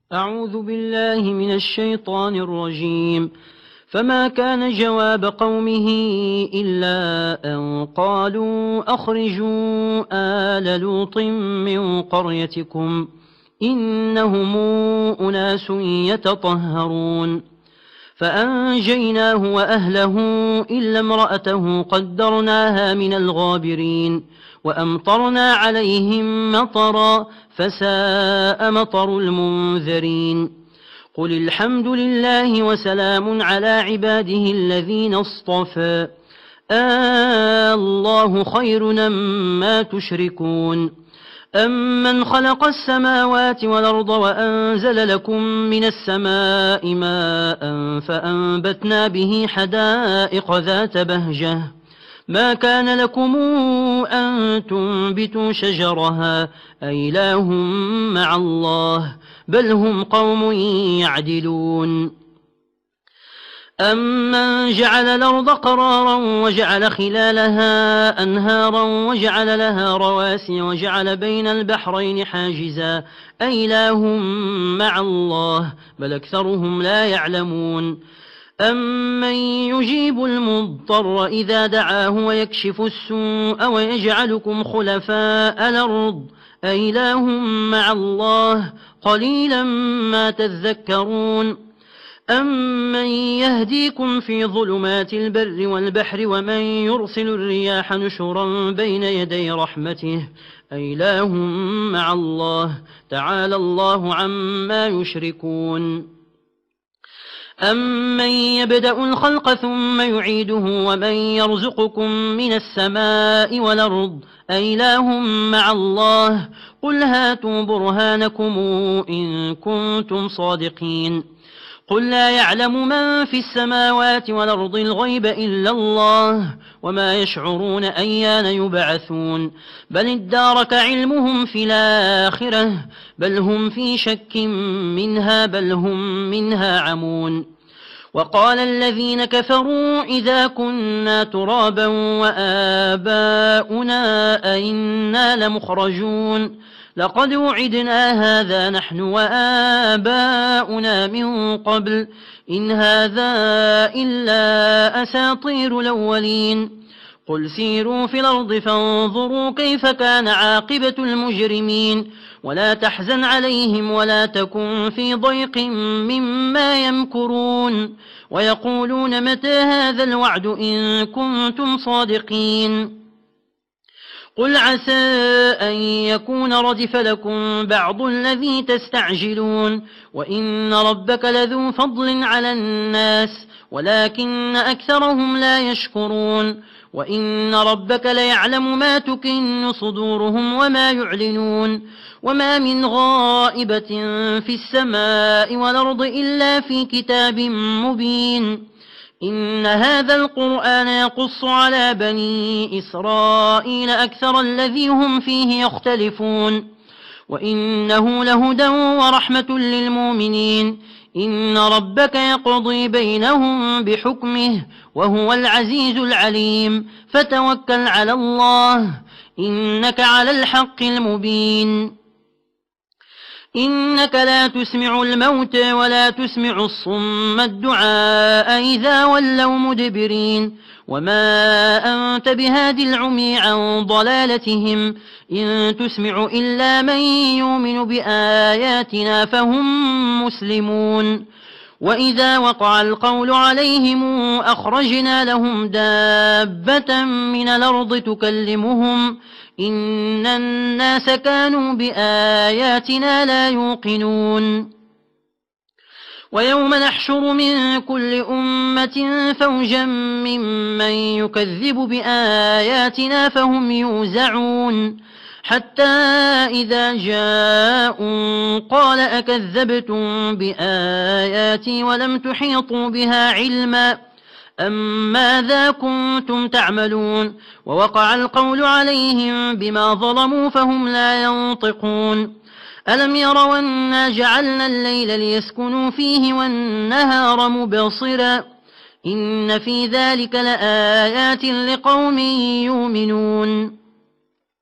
أعوذ بالله من الشيطان الرجيم. فما كان جواب قومه إلا أن قالوا أخرجوا آل لوط من قريتكم إنهم أناس يتطهرون. فأنجيناه وأهله إلا امرأته قدرناها من الغابرين وأمطرنا عليهم مطرا فساء مطر المنذرين. قل الحمد لله وسلام على عباده الذين اصطفى الله خير أما تشركون. أمن خلق السماوات والأرض وأنزل لكم من السماء ماء فأنبتنا به حدائق ذات بهجة ما كان لكم أن تنبتوا شجرها أإله مع الله بل هم قوم يعدلون. أمن جعل الأرض قرارا وجعل خلالها أنهارا وجعل لها رواسي وجعل بين البحرين حاجزا أإله مع الله بل أكثرهم لا يعلمون. أمن يجيب المضطر إذا دعاه ويكشف السوء ويجعلكم خلفاء الأرض أإله مع الله قليلا ما تذكرون. أمن يهديكم في ظلمات البر والبحر ومن يرسل الرياح نشرا بين يدي رحمته أإله مع الله تعالى الله عما يشركون. أمن يبدأ الخلق ثم يعيده ومن يرزقكم من السماء والأرض أإله مع الله قل هاتوا برهانكم إن كنتم صادقين. قل لا يعلم من في السماوات والأرض الغيب إلا الله وما يشعرون أيان يبعثون بل ادارك علمهم في الآخرة بل هم في شك منها بل هم منها عمون. وقال الذين كفروا إذا كنا ترابا وآباؤنا أئنا لمخرجون لقد وعدنا هذا نحن وآباؤنا من قبل إن هذا إلا أساطير الأولين. قل سيروا في الأرض فانظروا كيف كان عاقبة المجرمين ولا تحزن عليهم ولا تكن في ضيق مما يمكرون ويقولون متى هذا الوعد إن كنتم صادقين. قل عسى أن يكون ردف لكم بعض الذي تستعجلون وإن ربك لذو فضل على الناس ولكن أكثرهم لا يشكرون. وإن ربك ليعلم ما تكن صدورهم وما يعلنون وما من غائبة في السماء والأرض إلا في كتاب مبين. إن هذا القرآن يقص على بني إسرائيل أكثر الذي هم فيه يختلفون وإنه لهدى ورحمة للمؤمنين. إن ربك يقضي بينهم بحكمه وهو العزيز العليم فتوكل على الله إنك على الحق المبين. إنك لا تسمع الموت ولا تسمع الصم الدعاء إذا ولوا مدبرين وما أنت بهاد العمي عن ضلالتهم إن تسمع إلا من يؤمن بآياتنا فهم مسلمون. وإذا وقع القول عليهم أخرجنا لهم دابة من الأرض تكلمهم إن الناس كانوا بآياتنا لا يوقنون. ويوم نحشر من كل أمة فوجا ممن يكذب بآياتنا فهم يوزعون حتى إذا جاءوا قال أكذبتم بآياتي ولم تحيطوا بها علما أم ماذا كنتم تعملون. ووقع القول عليهم بما ظلموا فهم لا ينطقون. ألم يروا أنا جعلنا الليل ليسكنوا فيه والنهار مبصرا إن في ذلك لآيات لقوم يؤمنون.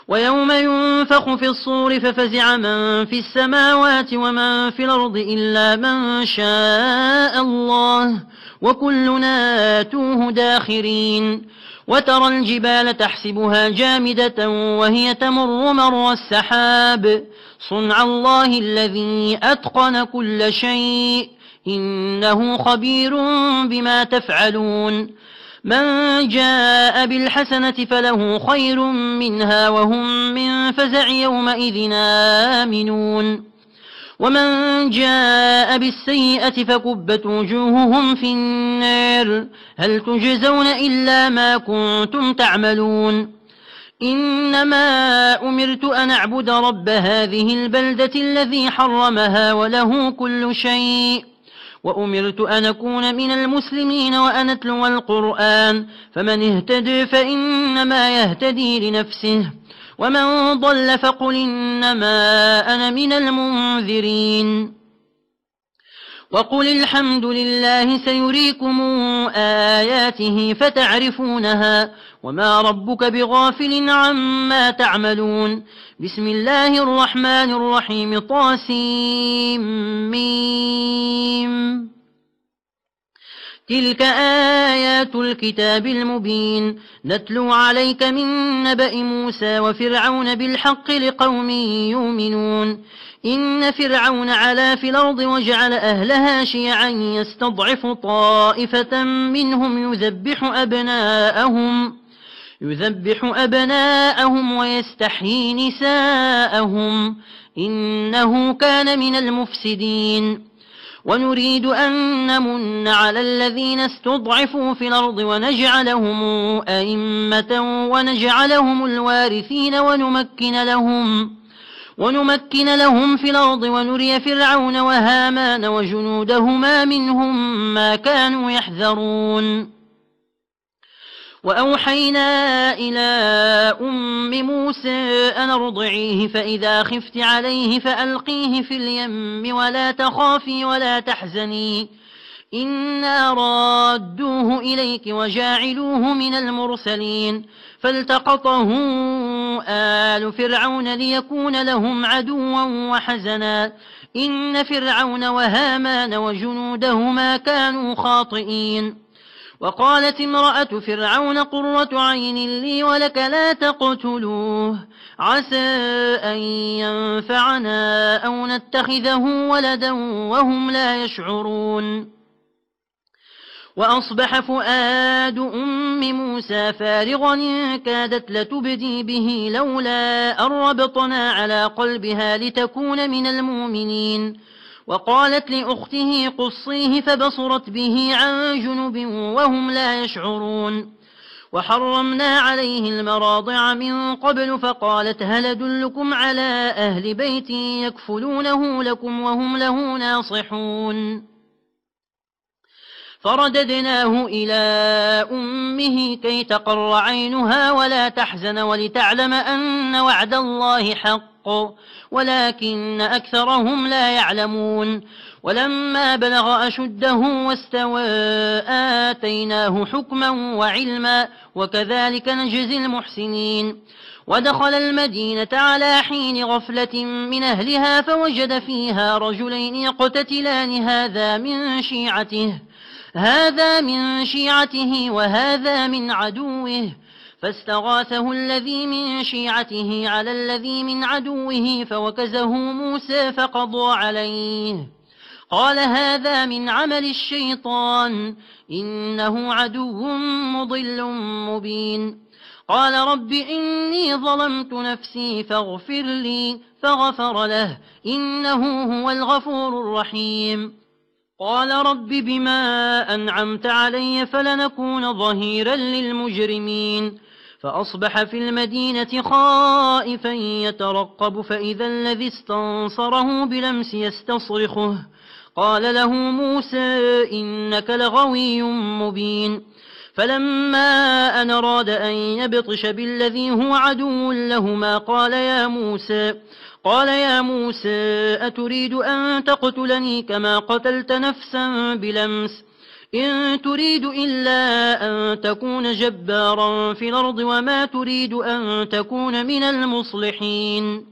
ويوم ينفخ في الصور ففزع من في السماوات ومن في الأرض إلا من شاء الله وكلنا آتوه داخرين وترى الجبال تحسبها جامدة وهي تمر مر السحاب صنع الله الذي أتقن كل شيء إنه خبير بما تفعلون من جاء بالحسنة فله خير منها وهم من فزع يومئذ آمنون ومن جاء بالسيئة فكبت وجوههم في النار هل تجزون إلا ما كنتم تعملون إنما أمرت أن أعبد رب هذه البلدة الذي حرمها وله كل شيء وأمرت أن أكون من المسلمين وأن أتلو القرآن فمن اهتدى فإنما يهتدي لنفسه ومن ضل فقل إنما أنا من المنذرين وقل الحمد لله سيريكم آياته فتعرفونها وما ربك بغافل عما تعملون بسم الله الرحمن الرحيم طاسيم ميم تلك آيات الكتاب المبين نتلو عليك من نبأ موسى وفرعون بالحق لقوم يؤمنون إن فرعون علا في الأرض وجعل أهلها شيعا يستضعف طائفة منهم يذبح أبناءهم ويستحيي نساءهم إنه كان من المفسدين ونريد أن نمن على الذين استضعفوا في الأرض ونجعلهم أئمة ونجعلهم الوارثين ونمكن لهم في الأرض ونري فرعون وهامان وجنودهما منهم ما كانوا يحذرون وأوحينا إلى أم موسى أن ارضعيه فإذا خفت عليه فألقيه في اليم ولا تخافي ولا تحزني إنا رادوه إليك وجاعلوه من المرسلين فالتقطه آل فرعون ليكون لهم عدوا وحزنا إن فرعون وهامان وجنودهما كانوا خاطئين وقالت امرأة فرعون قرة عين لي ولك لا تقتلوه عسى أن ينفعنا أو نتخذه ولدا وهم لا يشعرون وأصبح فؤاد أم موسى فارغا إن كادت لتبدي به لولا أن ربطنا على قلبها لتكون من المؤمنين وقالت لأخته قصيه فبصرت به عن جنب وهم لا يشعرون وحرمنا عليه المراضع من قبل فقالت هل أدلكم على أهل بيت يكفلونه لكم وهم له ناصحون فرددناه إلى أمه كي تقر عينها ولا تحزن ولتعلم أن وعد الله حق ولكن أكثرهم لا يعلمون ولما بلغ أشده واستوى آتيناه حكما وعلما وكذلك نجزي المحسنين ودخل المدينة على حين غفلة من أهلها فوجد فيها رجلين يقتتلان هذا من شيعته وهذا من عدوه فاستغاثه الذي من شيعته على الذي من عدوه فوكزه موسى فقضى عليه قال هذا من عمل الشيطان إنه عدو مضل مبين قال رب إني ظلمت نفسي فاغفر لي فغفر له إنه هو الغفور الرحيم قال رب بما أنعمت علي فلنكون ظهيرا للمجرمين فأصبح في المدينة خائفا يترقب فإذا الذي استنصره بلمس يستصرخه قال له موسى إنك لغوي مبين فلما أن أراد أن يبطش بالذي هو عدو لهما قال يا موسى أتريد أن تقتلني كما قتلت نفسا بلمس إن تريد إلا أن تكون جبارا في الأرض وما تريد أن تكون من المصلحين.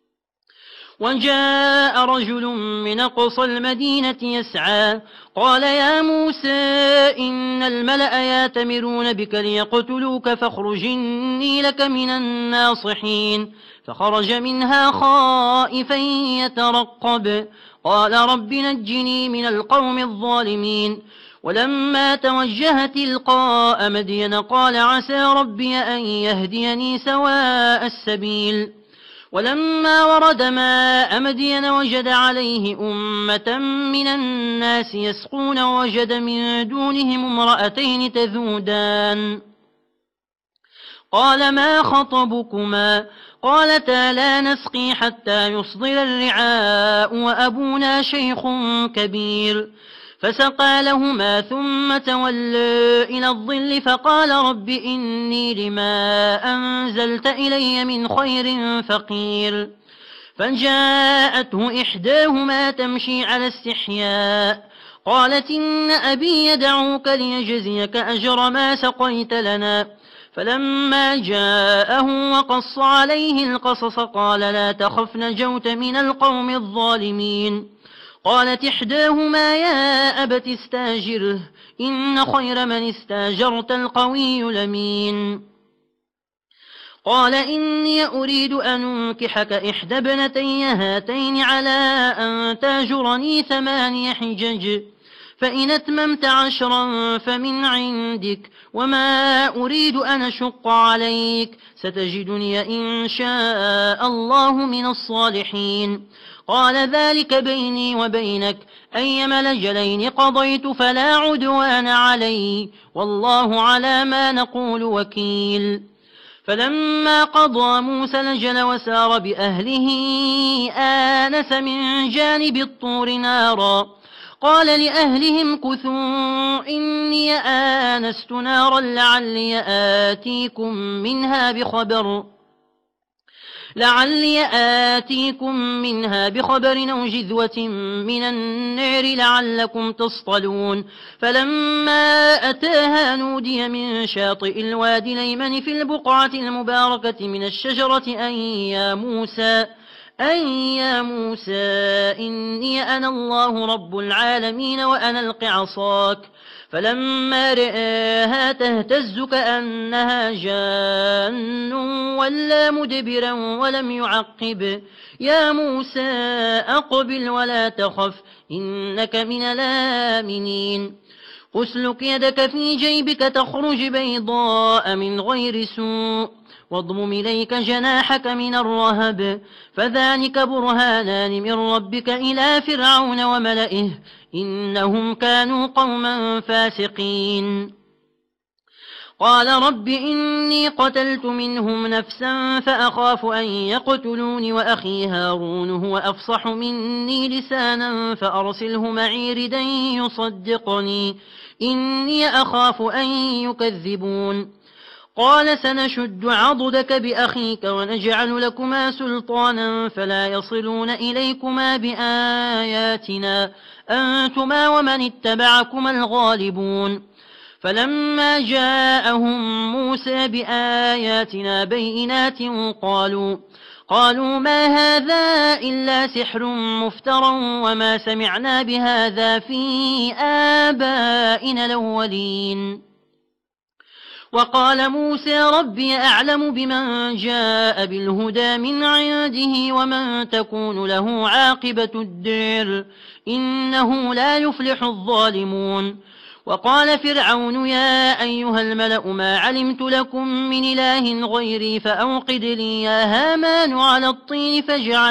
وجاء رجل من أقصى المدينة يسعى قال يا موسى إن الملأ يأتمرون بك ليقتلوك فاخرج إني لك من الناصحين. فخرج منها خائفا يترقب قال رب نجني من القوم الظالمين. ولما توجه تلقاء مدين قال عسى ربي أن يهديني سواء السبيل. ولما ورد ماء مدين وجد عليه أمة من الناس يسقون ووجد من دونهم امرأتين تذودان قال ما خطبكما قالتا لا نسقي حتى يصدر الرعاء وأبونا شيخ كبير. فسقى لهما ثم تولى إلى الظل فقال رب إني لما أنزلت إلي من خير فقير. فجاءته إحداهما تمشي على استحياء قالت إن أبي يدعوك ليجزيك أجر ما سقيت لنا. فلما جاءه وقص عليه القصص قال لا تخف نجوت من القوم الظالمين. قالت إحداهما يا أبت استاجره إن خير من استاجرت القوي الأمين. قال إني أريد أن أنكحك إحدى ابنتي هاتين على أن تاجرني 8 حجج فإن أتممت 10 فمن عندك وما أريد أن أشق عليك ستجدني إن شاء الله من الصالحين. قال ذلك بيني وبينك أيما الأجلين قضيت فلا عدوان علي والله على ما نقول وكيل. فلما قضى موسى الأجل وسار بأهله آنس من جانب الطور نارا قال لأهلهم كثوا إني آنست نارا لعلي آتيكم منها بخبر أو جذوة من النار لعلكم تصطلون. فلما أتاها نودي من شاطئ الوادي الأيمن في البقعة المباركة من الشجرة أن يا موسى إني أنا الله رب العالمين وأنا ألق عصاك. فلما رآها تهتز كأنها جان ولا مدبرا ولم يعقب يا موسى أقبل ولا تخف إنك من الآمنين. أسلك يدك في جيبك تخرج بيضاء من غير سوء واضمم إليك جناحك من الرهب فذلك برهانان من ربك إلى فرعون وملئه إنهم كانوا قوما فاسقين. قال رب إني قتلت منهم نفسا فأخاف أن يقتلون وأخي هارون هو أفصح مني لسانا فأرسله معي ردا يصدقني إني أخاف أن يكذبون. قال سنشد عضدك بأخيك ونجعل لكما سلطانا فلا يصلون إليكما بآياتنا أنتما ومن اتبعكما الغالبون. فلما جاءهم موسى بآياتنا بينات قالوا ما هذا إلا سحر مفترى وما سمعنا بهذا في آبائنا الأولين. وقال موسى ربي أعلم بمن جاء بالهدى من عنده ومن تكون له عاقبة الدار إنه لا يفلح الظالمون. وقال فرعون يا أيها الملأ ما علمت لكم من إله غيري فأوقد لي يا هامان على الطين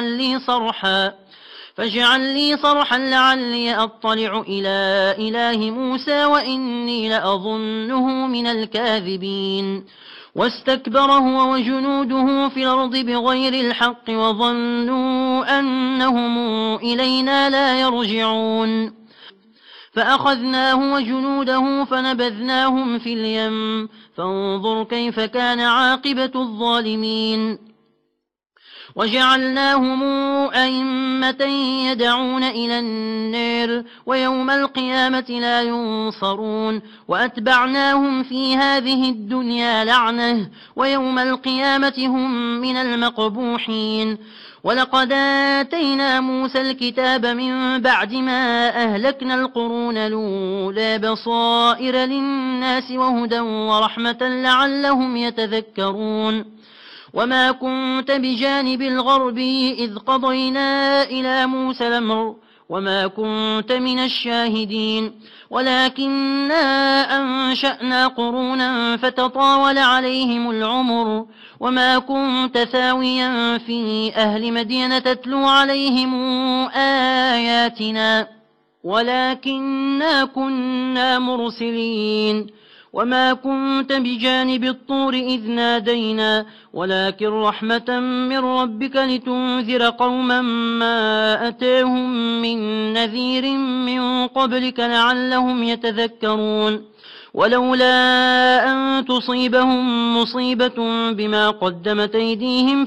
فاجعل لي صرحا لعلي أطلع إلى إله موسى وإني لأظنه من الكاذبين. واستكبر هو وجنوده في الأرض بغير الحق وظنوا أنهم إلينا لا يرجعون. فأخذناه وجنوده فنبذناهم في اليم فانظر كيف كان عاقبة الظالمين. وجعلناهم أئمة يدعون إلى النار ويوم القيامة لا ينصرون وأتبعناهم في هذه الدنيا لعنة ويوم القيامة هم من المقبوحين ولقد آتينا موسى الكتاب من بعد ما أهلكنا القرون الأولى بصائر للناس وهدى ورحمة لعلهم يتذكرون وما كنت بجانب الغرب إذ قضينا إلى موسى الأمر وما كنت من الشاهدين ولكننا أنشأنا قرونا فتطاول عليهم العمر وما كنت ثاويا في أهل مدينة تتلو عليهم آياتنا ولكننا كنا مرسلين وما كنت بجانب الطور إذ نادينا ولكن رحمة من ربك لتنذر قوما ما أتاهم من نذير من قبلك لعلهم يتذكرون ولولا أن تصيبهم مصيبة بما قدمت أيديهم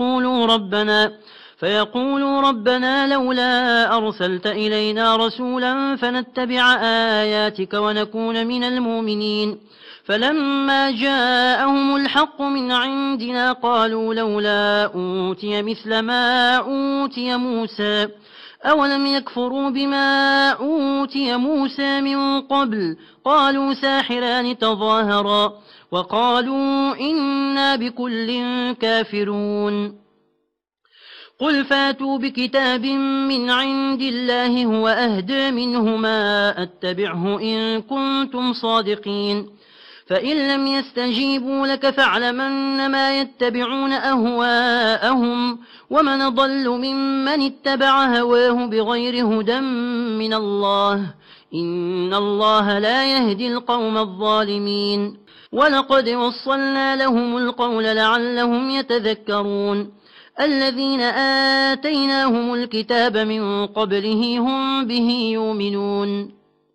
فيقولوا ربنا لولا أرسلت إلينا رسولا فنتبع آياتك ونكون من المؤمنين فلما جاءهم الحق من عندنا قالوا لولا أوتي مثل ما أوتي موسى أولم يكفروا بما أوتي موسى من قبل قالوا ساحران تظاهرا وقالوا إنا بكل كافرون قل فاتوا بكتاب من عند الله هو أهدى منهما أتبعه إن كنتم صادقين فإن لم يستجيبوا لك فاعلم أنما يتبعون أهواءهم ومن ضل ممن اتبع هواه بغير هدى من الله إن الله لا يهدي القوم الظالمين ولقد وصلنا لهم القول لعلهم يتذكرون الذين آتيناهم الكتاب من قبله هم به يؤمنون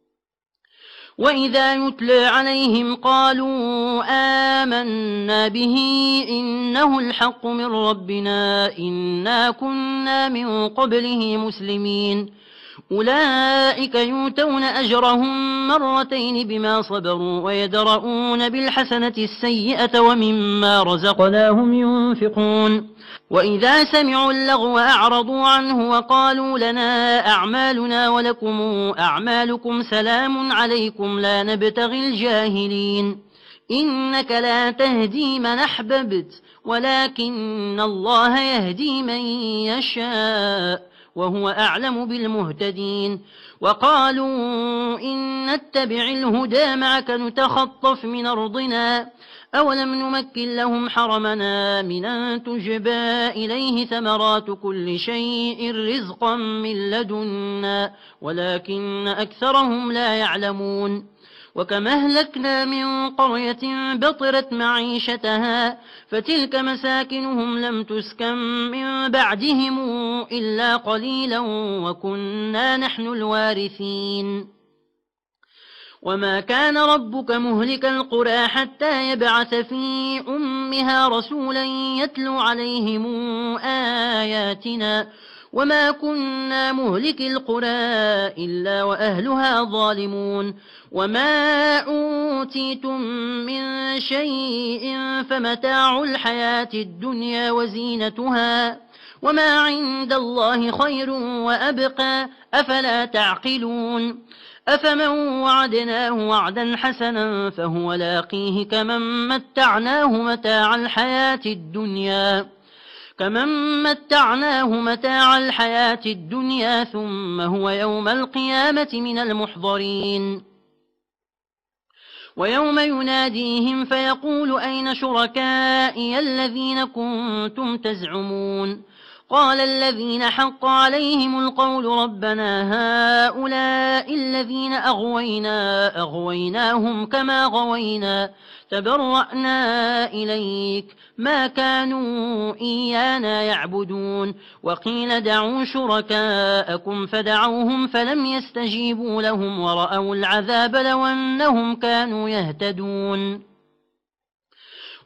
وإذا يتلى عليهم قالوا آمنا به إنه الحق من ربنا إنا كنا من قبله مسلمين أولئك يؤتون أجرهم مرتين بما صبروا ويدرؤون بالحسنة السيئة ومما رزقناهم ينفقون وإذا سمعوا اللغو أعرضوا عنه وقالوا لنا أعمالنا ولكم أعمالكم سلام عليكم لا نبتغي الجاهلين إنك لا تهدي من أحببت ولكن الله يهدي من يشاء وهو أعلم بالمهتدين وقالوا إن نتبع الهدى معك نتخطف من أرضنا أولم نمكن لهم حرمنا من أن تجبى إليه ثمرات كل شيء رزقا من لدنا ولكن أكثرهم لا يعلمون وكما أهلكنا من قرية بطرت معيشتها فتلك مساكنهم لم تسكن من بعدهم إلا قليلا وكنا نحن الوارثين وما كان ربك مهلك القرى حتى يبعث في أمها رسولا يتلو عليهم آياتنا وما كنا مهلك القرى إلا وأهلها ظالمون وما أوتيتم من شيء فمتاع الحياة الدنيا وزينتها وما عند الله خير وأبقى أفلا تعقلون أفمن وعدناه وعدا حسنا فهو لاقيه كمن متعناه متاع الحياة الدنيا ثم هو يوم القيامة من المحضرين ويوم يناديهم فيقول أين شركائي الذين كنتم تزعمون قال الذين حق عليهم القول ربنا هؤلاء الذين أغويناهم كما غوينا تبرأنا إليك ما كانوا إيانا يعبدون وقيل دعوا شركاءكم فدعوهم فلم يستجيبوا لهم ورأوا العذاب لو أنهم كانوا يهتدون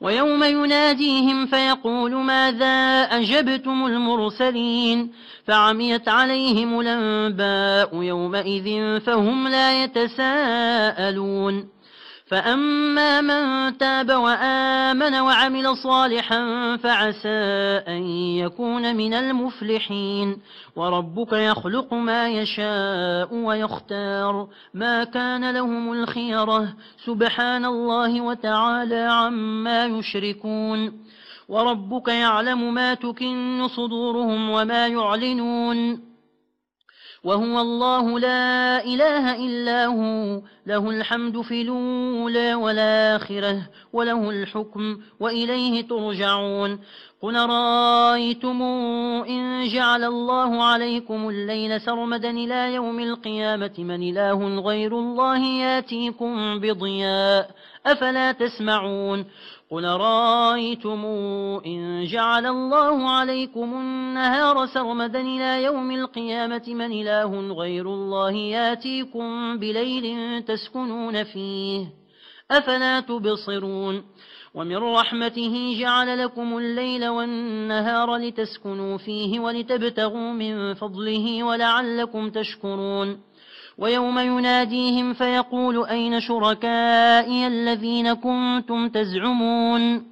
ويوم يناديهم فيقول ماذا أجبتم المرسلين فعميت عليهم الأنباء يومئذ فهم لا يتساءلون فأما من تاب وآمن وعمل صالحا فعسى أن يكون من المفلحين وربك يخلق ما يشاء ويختار ما كان لهم الخيرة سبحان الله وتعالى عما يشركون وربك يعلم ما تكن صدورهم وما يعلنون وهو الله لا إله إلا هو له الحمد في الأولى والآخرة وله الحكم وإليه ترجعون قل رأيتم إن جعل الله عليكم الليل سرمدا إلى يوم القيامة من إله غير الله ياتيكم بضياء أفلا تسمعون قل رأيتم إن جعل الله عليكم النهار سرمدا إلى يوم القيامة من إله غير الله ياتيكم بليل تسكنون فيه أفلا تبصرون ومن رحمته جعل لكم الليل والنهار لتسكنوا فيه ولتبتغوا من فضله ولعلكم تشكرون ويوم يناديهم فيقول أين شركائي الذين كنتم تزعمون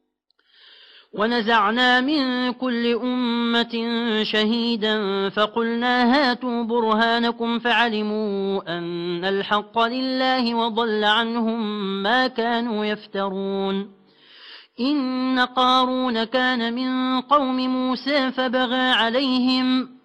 ونزعنا من كل أمة شهيدا فقلنا هاتوا برهانكم فعلموا أن الحق لله وضل عنهم ما كانوا يفترون إن قارون كان من قوم موسى فبغى عليهم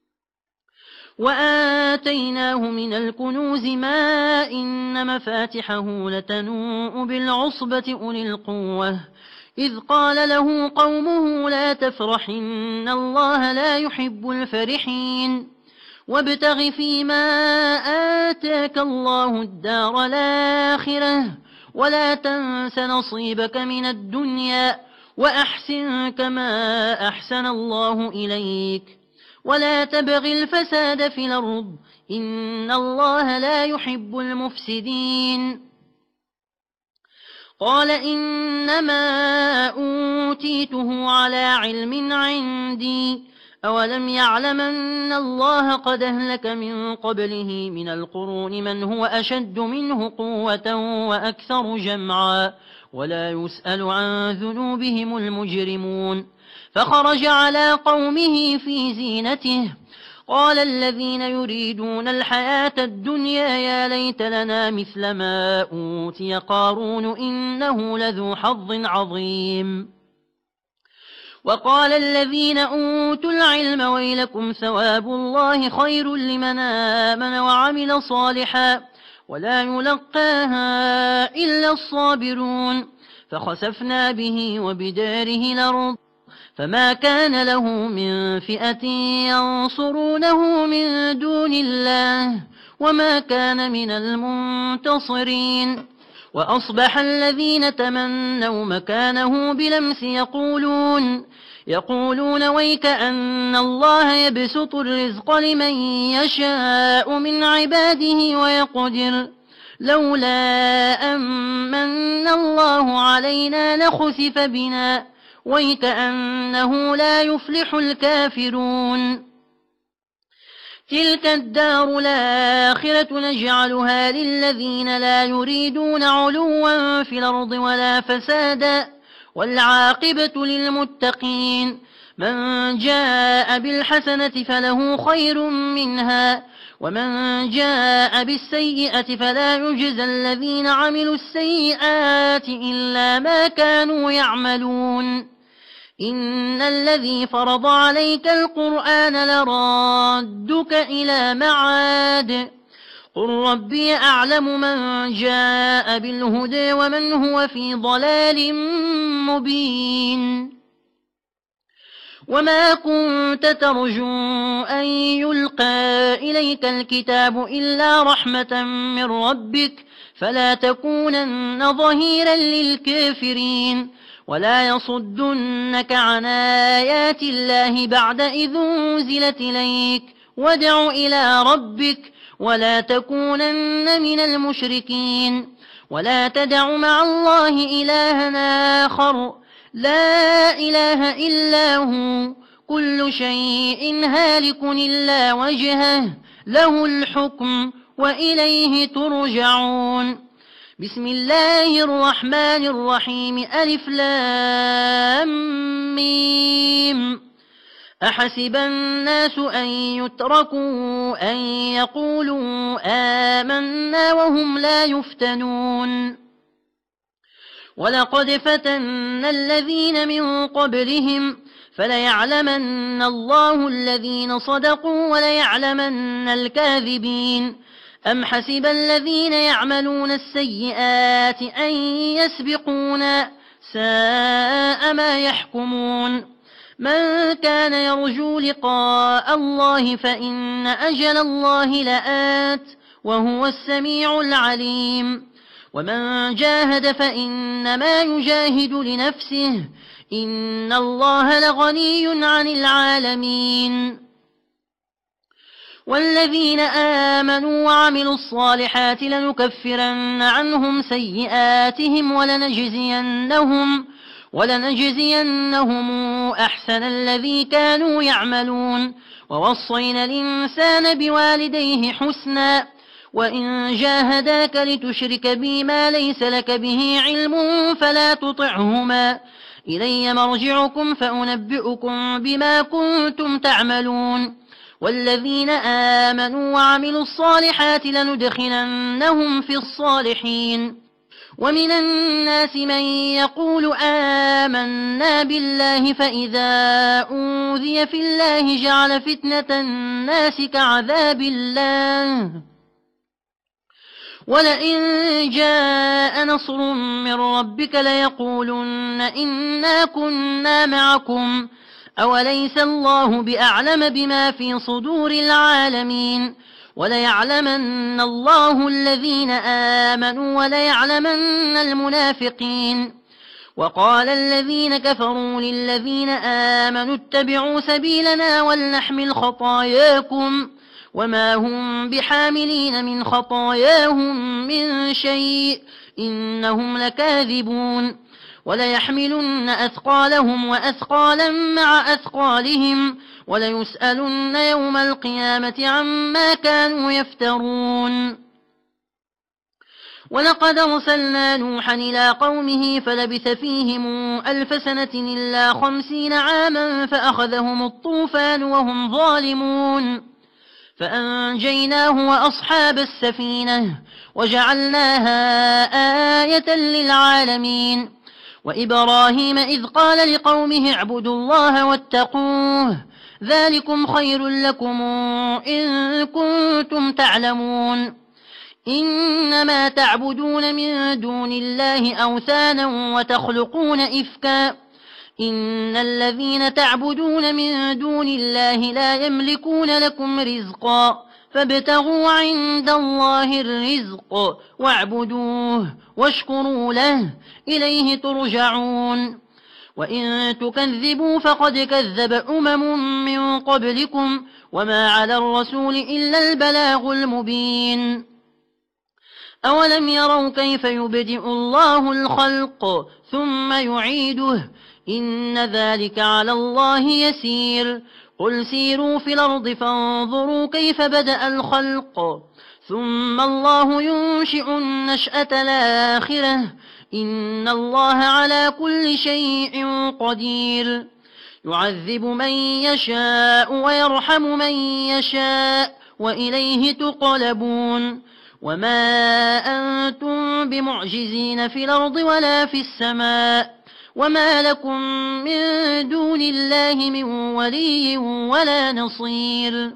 وآتيناه من الكنوز ما إن مفاتحه لتنوء بالعصبة أولي القوة إذ قال له قومه لا تفرح إن الله لا يحب الفرحين وابتغ فيما آتاك الله الدار الآخرة ولا تنس نصيبك من الدنيا وأحسن كما أحسن الله إليك ولا تبغ الفساد في الأرض إن الله لا يحب المفسدين قال إنما أوتيته على علم عندي أولم يعلم أن الله قد أهلك من قبله من القرون من هو أشد منه قوة وأكثر جمعا ولا يسأل عن ذنوبهم المجرمون فخرج على قومه في زينته قال الذين يريدون الحياة الدنيا يا ليت لنا مثل ما أوتي قارون إنه لذو حظ عظيم وقال الذين أوتوا العلم ويلكم ثواب الله خير لمن آمن وعمل صالحا ولا يلقاها إلا الصابرون فخسفنا به وبداره الأرض فما كان له من فئة ينصرونه من دون الله وما كان من المنتصرين وأصبح الذين تمنوا مكانه بلمس يقولون ويك أن الله يبسط الرزق لمن يشاء من عباده ويقدر لولا أمن الله علينا لخسف بنا ويك أنه لا يفلح الكافرون تلك الدار الآخرة نجعلها للذين لا يريدون علوا في الأرض ولا فسادا والعاقبة للمتقين من جاء بالحسنة فله خير منها ومن جاء بالسيئة فلا يجزى الذين عملوا السيئات إلا ما كانوا يعملون إن الذي فرض عليك القرآن لرادك إلى معاد قل ربي أعلم من جاء بالهدى ومن هو في ضلال مبين وما كنت ترجو أن يلقى إليك الكتاب إلا رحمة من ربك فلا تكونن ظهيرا للكافرين ولا يصدنك عن آيات الله بعد إذ أنزلت إليك وادع إلى ربك ولا تكونن من المشركين ولا تدع مع الله إلها آخر لا إله إلا هو كل شيء هالك إلا وجهه له الحكم وإليه ترجعون. بسم الله الرحمن الرحيم ألف لام ميم. أحسب الناس أن يتركوا أن يقولوا آمنا وهم لا يفتنون. ولقد فتنا الذين من قبلهم فليعلمن الله الذين صدقوا وليعلمن الكاذبين. أم حسب الذين يعملون السيئات أن يسبقونا ساء ما يحكمون. من كان يرجو لقاء الله فإن أجل الله لآت وهو السميع العليم. ومن جاهد فإنما يجاهد لنفسه إن الله لغني عن العالمين. والذين آمنوا وعملوا الصالحات لنكفرن عنهم سيئاتهم ولنجزينهم أحسن الذي كانوا يعملون. ووصينا الإنسان بوالديه حسنا وإن جاهداك لتشرك بي ما ليس لك به علم فلا تطعهما إلي مرجعكم فأنبئكم بما كنتم تعملون. والذين آمنوا وعملوا الصالحات لندخلنهم في الصالحين. ومن الناس من يقول آمنا بالله فإذا أوذي في الله جعل فتنة الناس كعذاب الله ولئن جاء نصر من ربك ليقولن إنا كنا معكم أوليس الله بأعلم بما في صدور العالمين. وليعلمن الله الذين آمنوا وليعلمن المنافقين. وقال الذين كفروا للذين آمنوا اتبعوا سبيلنا ولنحمل خطاياكم وما هم بحاملين من خطاياهم من شيء إنهم لكاذبون. وليحملن أثقالهم وأثقالا مع أثقالهم وليسألن يوم القيامة عما كانوا يفترون. ولقد أرسلنا نوحا إلى قومه فلبث فيهم 1000 سنة إلا 50 عاما فأخذهم الطوفان وهم ظالمون فأنجيناه وأصحاب السفينة وجعلناها آية للعالمين. وإبراهيم إذ قال لقومه اعبدوا الله واتقوه ذلكم خير لكم إن كنتم تعلمون. إنما تعبدون من دون الله أوثانا وتخلقون إفكا إن الذين تعبدون من دون الله لا يملكون لكم رزقا فابتغوا عند الله الرزق واعبدوه واشكروا له إليه ترجعون. وإن تكذبوا فقد كذب من قبلكم وما على الرسول إلا البلاغ المبين. أولم يروا كيف يبدئ الله الخلق ثم يعيده إن ذلك على الله يسير. قل سيروا في الأرض فانظروا كيف بدأ الخلق ثم الله ينشئ النشأة الآخرة إن الله على كل شيء قدير. يعذب من يشاء ويرحم من يشاء وإليه تقلبون. وما أنتم بمعجزين في الأرض ولا في السماء وما لكم من دون الله من ولي ولا نصير.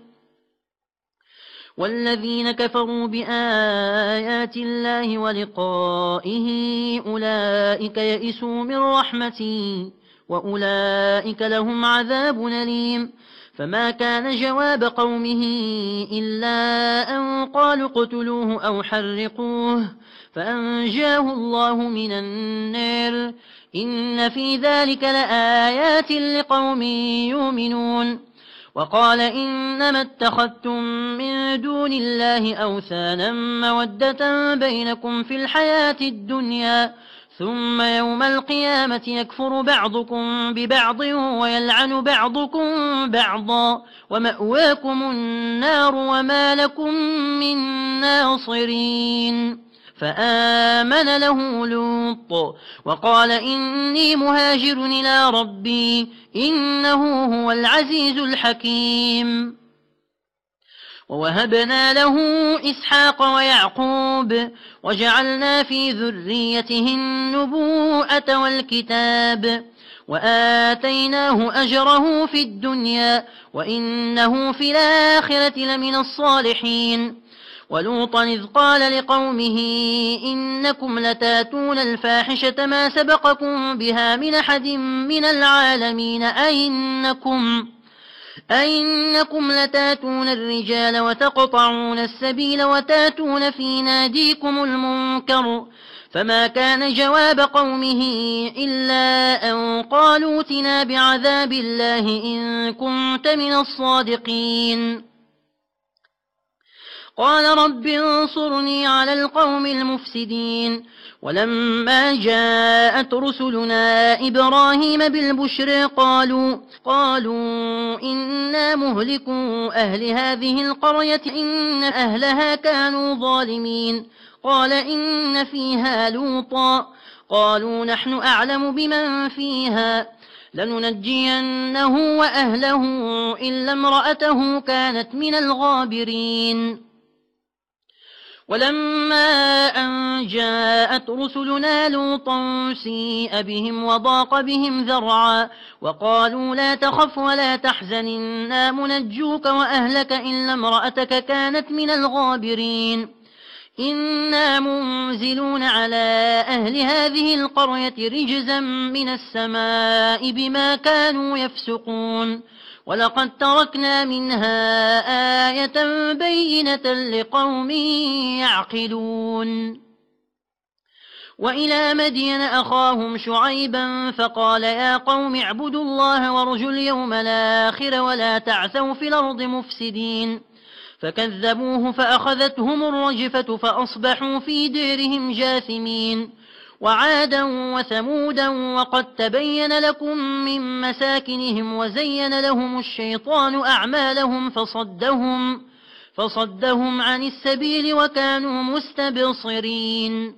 والذين كفروا بآيات الله ولقائه أولئك يئسوا من رحمتي وأولئك لهم عذاب أليم. فما كان جواب قومه إلا أن قالوا اقتلوه أو حرقوه فأنجاه الله من النار إن في ذلك لآيات لقوم يؤمنون. وقال إنما اتخذتم من دون الله أوثانا مودة بينكم في الحياة الدنيا ثم يوم القيامة يكفر بعضكم ببعض ويلعن بعضكم بعضا ومأواكم النار وما لكم من ناصرين فآمن له لوط وقال إني مهاجر إلى ربي إنه هو العزيز الحكيم ووهبنا له إسحاق ويعقوب وجعلنا في ذريته النبوءة والكتاب وآتيناه أجره في الدنيا وإنه في الآخرة لمن الصالحين ولوطا إذ قال لقومه إنكم لتاتون الفاحشة ما سبقكم بها من أحد من العالمين أئنكم لتاتون الرجال وتقطعون السبيل وتاتون في ناديكم المنكر فما كان جواب قومه إلا أن قالوا ائتنا بعذاب الله إن كنت من الصادقين قال رب انصرني على القوم المفسدين ولما جاءت رسلنا إبراهيم بالبشر قالوا إنا مهلكو أهل هذه القرية إن أهلها كانوا ظالمين قال إن فيها لوطا قالوا نحن أعلم بمن فيها لننجينه وأهله إلا امرأته كانت من الغابرين ولما أن جاءت رسلنا لوطا سيء بهم وضاق بهم ذرعا وقالوا لا تخف ولا تحزن إنا منجوك وأهلك إلا امرأتك كانت من الغابرين إنا منزلون على أهل هذه القرية رجزا من السماء بما كانوا يفسقون ولقد تركنا منها آية بينة لقوم يعقلون وإلى مدين أخاهم شعيبا فقال يا قوم اعبدوا الله وارجوا اليوم الآخر ولا تعثوا في الأرض مفسدين فكذبوه فأخذتهم الرجفة فأصبحوا في ديرهم جاثمين وعادا وثمودا وقد تبين لكم من مساكنهم وزين لهم الشيطان أعمالهم فصدهم عن السبيل وكانوا مستبصرين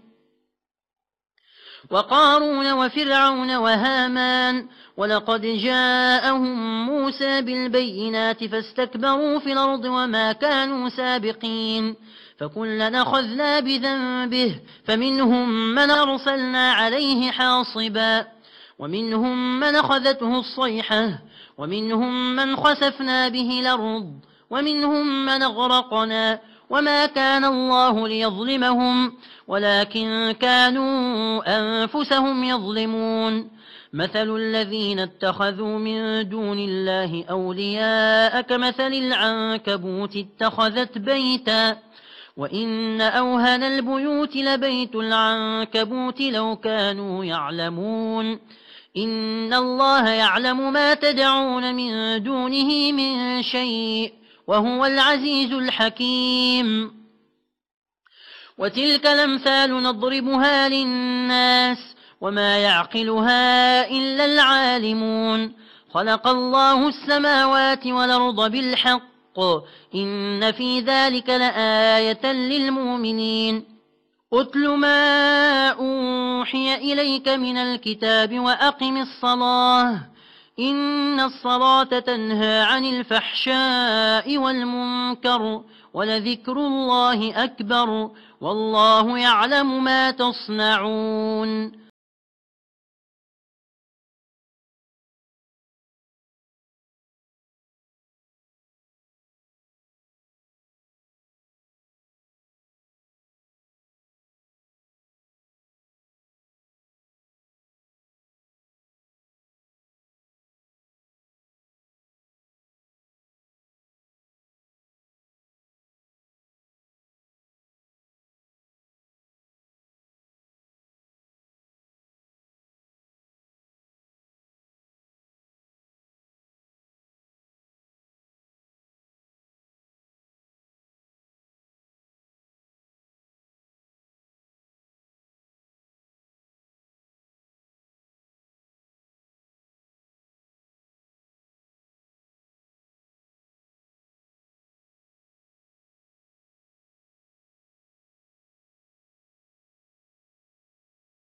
وقارون وفرعون وهامان ولقد جاءهم موسى بالبينات فاستكبروا في الأرض وما كانوا سابقين فكلنا أخذنا بذنبه فمنهم من أرسلنا عليه حاصبا ومنهم من أخذته الصيحة ومنهم من خسفنا به الأرض ومنهم من أغرقنا وما كان الله ليظلمهم ولكن كانوا أنفسهم يظلمون مثل الذين اتخذوا من دون الله أولياء كمثل العنكبوت اتخذت بيتا وإن أوهن البيوت لبيت العنكبوت لو كانوا يعلمون إن الله يعلم ما تدعون من دونه من شيء وهو العزيز الحكيم وتلك الأمثال نضربها للناس وما يعقلها إلا العالمون خلق الله السماوات والأرض بالحق إن في ذلك لآية للمؤمنين أتل ما أوحي إليك من الكتاب وأقم الصلاة إن الصلاة تنهى عن الفحشاء والمنكر ولذكر الله أكبر والله يعلم ما تصنعون